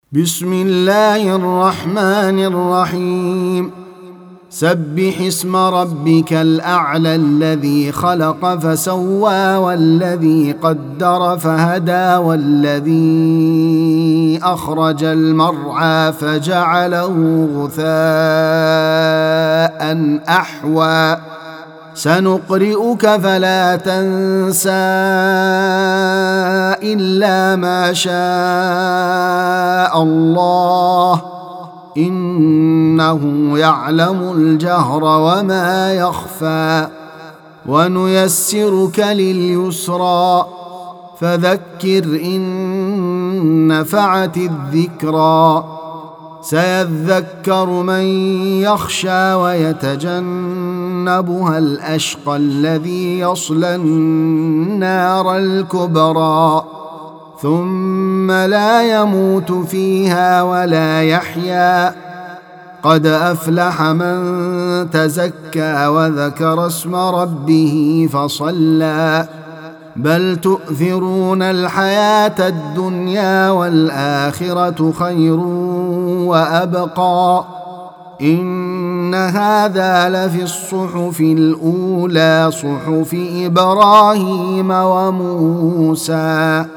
بسم الله الرحمن الرحيم سبح اسم ربك الأعلى الذي خلق فسوى والذي قدر فهدى والذي أخرج المرعى فجعله غثاء أحوى سنقرئك فلا تنسى إلا ما شاء الله إنه يعلم الجهر وما يخفى ونيسرك لليسرى فذكر إن نفعت الذكرى سيذكر من يخشى ويتجنبها الأشقى الذي يصلى النار الكبرى ثم لا يموت فيها ولا يحيا قد أفلح من تزكى وذكر اسم ربه فصلى بل تؤثرون الحياة الدنيا والآخرة خير وأبقى إن هذا لفي الصحف الأولى صحف إبراهيم وموسى